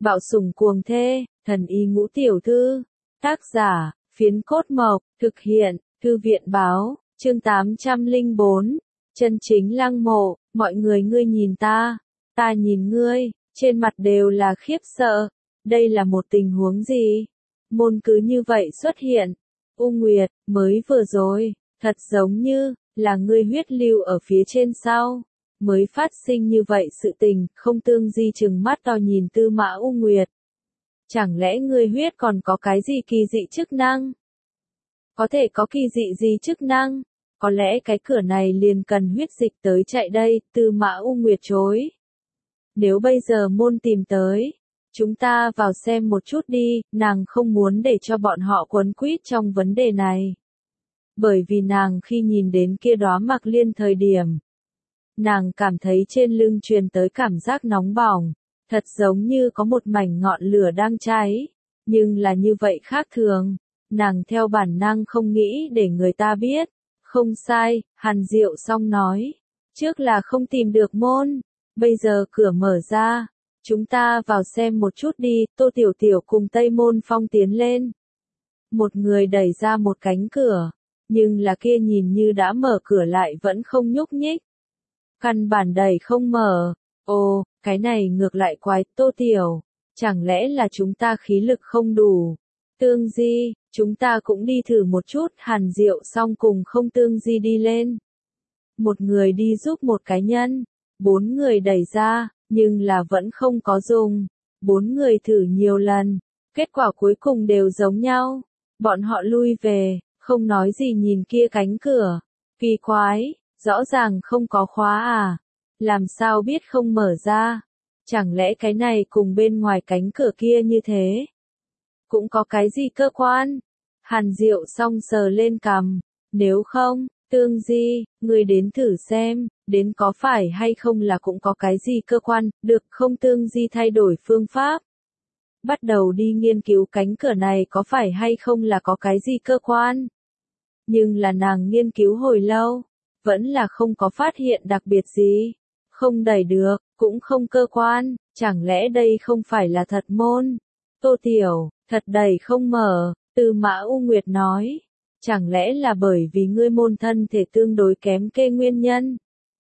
Bạo sủng cuồng thê, thần y ngũ tiểu thư. Tác giả, Phiến Cốt Mộc, thực hiện, Thư viện báo, chương 804. Chân chính lăng mộ, mọi người ngươi nhìn ta nhìn ngươi, trên mặt đều là khiếp sợ. Đây là một tình huống gì? Môn cứ như vậy xuất hiện. U Nguyệt, mới vừa rồi, thật giống như là ngươi huyết lưu ở phía trên sau, mới phát sinh như vậy sự tình. Không Tương Di trừng mắt to nhìn Tư Mã U Nguyệt. Chẳng lẽ ngươi huyết còn có cái gì kỳ dị chức năng? Có thể có kỳ dị gì chức năng? Có lẽ cái cửa này liền cần huyết dịch tới chạy đây. Tư Mã U Nguyệt chối. Nếu bây giờ môn tìm tới, chúng ta vào xem một chút đi. Nàng không muốn để cho bọn họ quấn quýt trong vấn đề này. Bởi vì nàng khi nhìn đến kia đóa Mạc Liên thời điểm, nàng cảm thấy trên lưng truyền tới cảm giác nóng bỏng, thật giống như có một mảnh ngọn lửa đang cháy, nhưng là như vậy khác thường. Nàng theo bản năng không nghĩ để người ta biết. Không sai, Hàn Diệu Song nói. Trước là không tìm được môn, bây giờ cửa mở ra. Chúng ta vào xem một chút đi. Tô Tiểu Tiểu cùng Tây Môn Phong tiến lên. Một người đẩy ra một cánh cửa, nhưng là kia nhìn như đã mở cửa lại vẫn không nhúc nhích. Căn bản đẩy không mở. Ồ, cái này ngược lại quái. Tô Tiểu, chẳng lẽ là chúng ta khí lực không đủ? Tương Di, chúng ta cũng đi thử một chút. Hàn Diệu Song cùng Không Tương Di đi lên. Một người đi giúp một cá nhân. 4 người đẩy ra, nhưng là vẫn không có dùng. 4 người thử nhiều lần, kết quả cuối cùng đều giống nhau. Bọn họ lui về, không nói gì nhìn kia cánh cửa. Kỳ quái, rõ ràng không có khóa à? Làm sao biết không mở ra? Chẳng lẽ cái này cùng bên ngoài cánh cửa kia như thế? Cũng có cái gì cơ quan? Hàn Diệu Song sờ lên cằm. Nếu không, Tương Di, người đến thử xem, đến có phải hay không là cũng có cái gì cơ quan. Được không? Tương Di thay đổi phương pháp. Bắt đầu đi nghiên cứu cánh cửa này có phải hay không là có cái gì cơ quan. Nhưng là nàng nghiên cứu hồi lâu, vẫn là không có phát hiện đặc biệt gì. Không đẩy được, cũng không cơ quan, chẳng lẽ đây không phải là thật môn? Tô Tiểu, thật đẩy không mở. Tư Mã U Nguyệt nói. Chẳng lẽ là bởi vì ngươi môn thân thể tương đối kém kê nguyên nhân?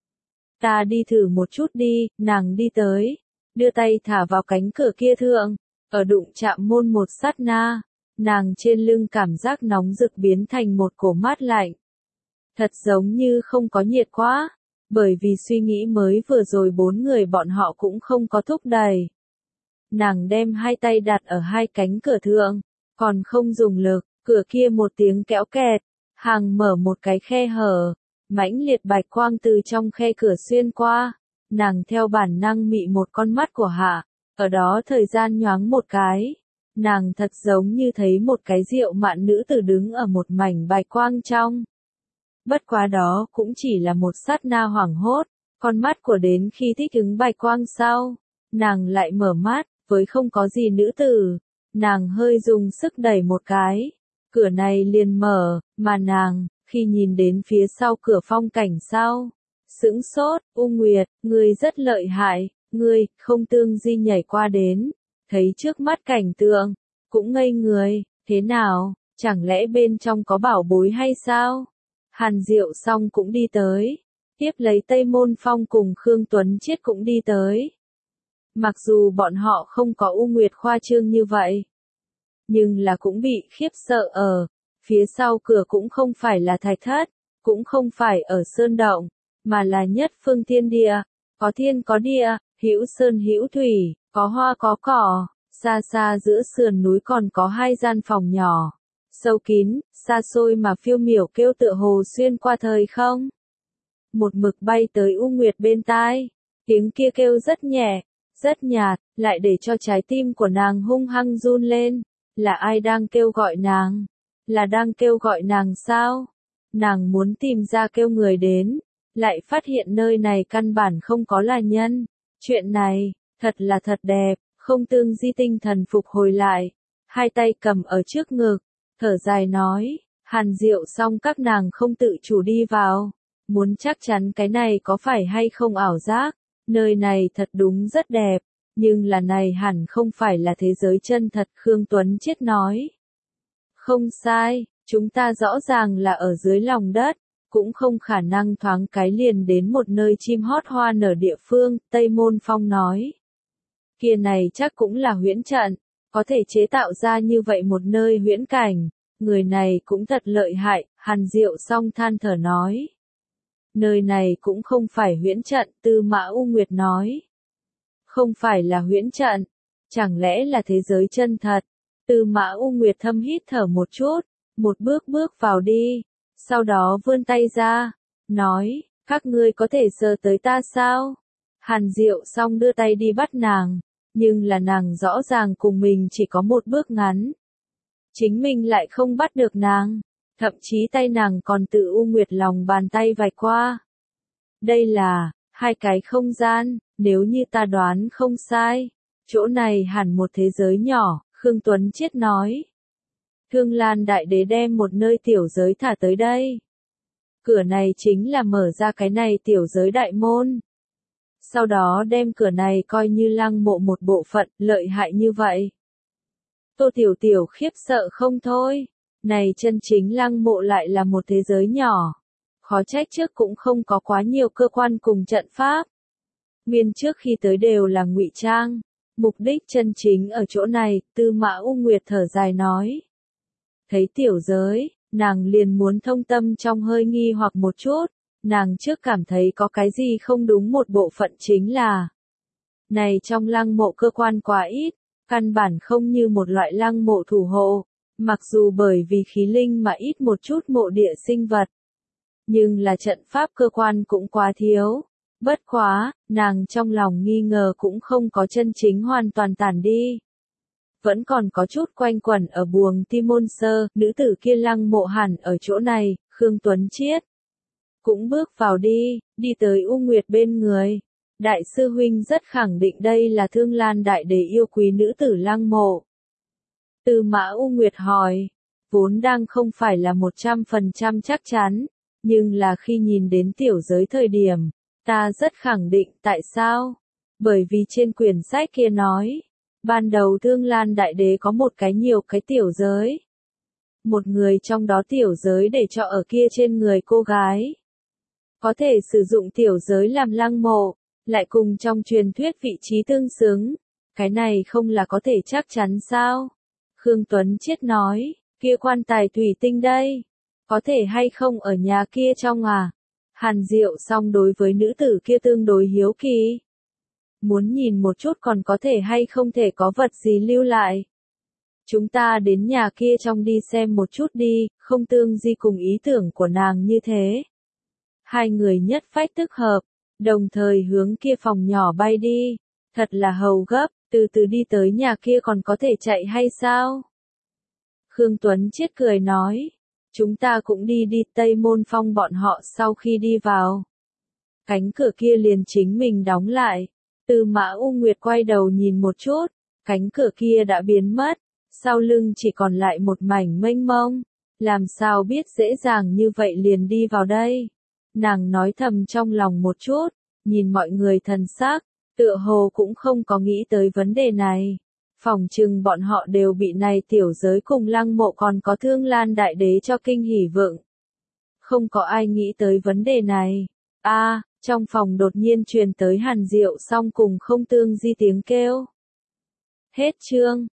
Ta đi thử một chút đi. Nàng đi tới, đưa tay thả vào cánh cửa kia thượng. Ở đụng chạm môn một sát na, nàng trên lưng cảm giác nóng rực biến thành một cổ mát lạnh. Thật giống như không có nhiệt quá, bởi vì suy nghĩ mới vừa rồi 4 người bọn họ cũng không có thúc đẩy. Nàng đem hai tay đặt ở hai cánh cửa thượng, còn không dùng lực, cửa kia một tiếng kéo kẹt, hàng mở một cái khe hở, mãnh liệt bạch quang từ trong khe cửa xuyên qua. Nàng theo bản năng mị một con mắt của hạ. Ở đó thời gian nhoáng một cái, nàng thật giống như thấy một cái diệu mạn nữ tử đứng ở một mảnh bạch quang trong. Bất quá đó cũng chỉ là một sát na hoảng hốt, con mắt của đến khi thích ứng bạch quang sau, nàng lại mở mắt, với không có gì nữ tử, nàng hơi dùng sức đẩy một cái, cửa này liền mở, mà nàng, khi nhìn đến phía sau cửa phong cảnh sau, sững sốt. U Nguyệt, ngươi rất lợi hại. Ngươi, Không Tương Di nhảy qua đến, thấy trước mắt cảnh tượng, cũng ngây người. Thế nào, chẳng lẽ bên trong có bảo bối hay sao? Hàn Diệu Song cũng đi tới, tiếp lấy Tây Môn Phong cùng Khương Tuấn Chiết cũng đi tới. Mặc dù bọn họ không có U Nguyệt khoa trương như vậy, nhưng là cũng bị khiếp sợ. Ở phía sau cửa cũng không phải là thạch thất, cũng không phải ở sơn động, mà là nhất phương thiên địa, có thiên có địa. Hữu sơn hữu thủy, có hoa có cỏ, xa xa giữa sườn núi còn có 2 gian phòng nhỏ, sâu kín, xa xôi mà phiêu miểu kêu tựa hồ xuyên qua thời không. Một mực bay tới U Nguyệt bên tai, tiếng kia kêu rất nhẹ, rất nhạt, lại để cho trái tim của nàng hung hăng run lên. Là ai đang kêu gọi nàng? Là đang kêu gọi nàng sao? Nàng muốn tìm ra kêu người đến, lại phát hiện nơi này căn bản không có là nhân. Chuyện này, thật là thật đẹp. Không Tương Di tinh thần phục hồi lại, hai tay cầm ở trước ngực, thở dài nói. Hàn Diệu Song các nàng không tự chủ đi vào, muốn chắc chắn cái này có phải hay không ảo giác. Nơi này thật đúng rất đẹp, Nhưng là này hẳn không phải là thế giới chân thật, Khương Tuấn Chiết nói. Không sai, chúng ta rõ ràng là ở dưới lòng đất, cũng không khả năng thoáng cái liền đến một nơi chim hót hoa nở địa phương, Tây Môn Phong nói. Kia này chắc cũng là huyễn trận, có thể chế tạo ra như vậy một nơi huyễn cảnh, người này cũng thật lợi hại, Hàn Diệu Song than thở nói. Nơi này cũng không phải huyễn trận, Tư Mã U Nguyệt nói. Không phải là huyễn trận, chẳng lẽ là thế giới chân thật? Tư Mã U Nguyệt thâm hít thở một chút, một bước bước vào đi, sau đó vươn tay ra, nói, các ngươi có thể sờ tới ta sao? Hàn Diệu Song đưa tay đi bắt nàng, nhưng là nàng rõ ràng cùng mình chỉ có một bước ngắn. Chính mình lại không bắt được nàng, thậm chí tay nàng còn tự U Nguyệt lòng bàn tay vạch qua. Đây là hai cái không gian, nếu như ta đoán không sai, chỗ này hẳn một thế giới nhỏ, Khương Tuấn Chiết nói. Thương Lan Đại Đế đem một nơi tiểu giới thả tới đây. Cửa này chính là mở ra cái này tiểu giới đại môn. Sau đó đem cửa này coi như lăng mộ một bộ phận, lợi hại như vậy. Tô Tiểu Tiểu khiếp sợ không thôi. Này chân chính lăng mộ lại là một thế giới nhỏ. Khó trách trước cũng không có quá nhiều cơ quan cùng trận pháp. Nguyên trước khi tới đều là ngụy trang. Mục đích chân chính ở chỗ này, Tư Mã U Nguyệt thở dài nói. Thấy tiểu giới, nàng liền muốn thông tâm trong hơi nghi hoặc một chút. Nàng trước cảm thấy có cái gì không đúng, một bộ phận chính là này trong lăng mộ cơ quan quá ít, căn bản không như một loại lăng mộ thủ hộ, mặc dù bởi vì khí linh mà ít một chút mộ địa sinh vật. Nhưng là trận pháp cơ quan cũng quá thiếu. Bất quá, nàng trong lòng nghi ngờ cũng không có chân chính hoàn toàn tản đi. Vẫn còn có chút quanh quẩn ở buồng Ti Môn Sơ, nữ tử kia lăng mộ hẳn ở chỗ này, Khương Tuấn Chiết cũng bước vào đi, đi tới U Nguyệt bên người. Đại sư huynh rất khẳng định đây là Thương Lan Đại Đế yêu quý nữ tử lăng mộ. Tư Mã U Nguyệt hỏi, vốn đang không phải là 100% chắc chắn, nhưng là khi nhìn đến tiểu giới thời điểm, ta rất khẳng định, tại sao? Bởi vì trên quyển sách kia nói, ban đầu Thương Lan Đại Đế có một cái nhiều cái tiểu giới. Một người trong đó tiểu giới để cho ở kia trên người cô gái. Có thể sử dụng tiểu giới làm lăng mộ, lại cùng trong truyền thuyết vị trí tương xứng. Cái này không là có thể chắc chắn sao? Khương Tuấn Chiết nói, kia quan tài thủy tinh đây, có thể hay không ở nhà kia trong à? Hàn Diệu Song đối với nữ tử kia tương đối hiếu kỳ. Muốn nhìn một chút còn có thể hay không thể có vật gì lưu lại. Chúng ta đến nhà kia trong đi xem một chút đi, không tương di cùng ý tưởng của nàng như thế. Hai người nhất phách tức hợp, đồng thời hướng kia phòng nhỏ bay đi. Thật là hầu gấp, từ từ đi tới nhà kia còn có thể chạy hay sao? Khương Tuấn Chiết cười nói. Chúng ta cũng đi Tây Môn Phong bọn họ sau khi đi vào. Cánh cửa kia liền chính mình đóng lại. Tư Mã U Nguyệt quay đầu nhìn một chút, cánh cửa kia đã biến mất, sau lưng chỉ còn lại một mảnh mênh mông. Làm sao biết dễ dàng như vậy liền đi vào đây? Nàng nói thầm trong lòng một chút, nhìn mọi người thần sắc, tựa hồ cũng không có nghĩ tới vấn đề này. Phòng trừng bọn họ đều bị này tiểu giới cùng lăng mộ còn có Thương Lan Đại Đế cho kinh hỉ vượng. Không có ai nghĩ tới vấn đề này. Trong phòng đột nhiên truyền tới Hàn Diệu Song cùng không tương di tiếng kêu. Hết chương.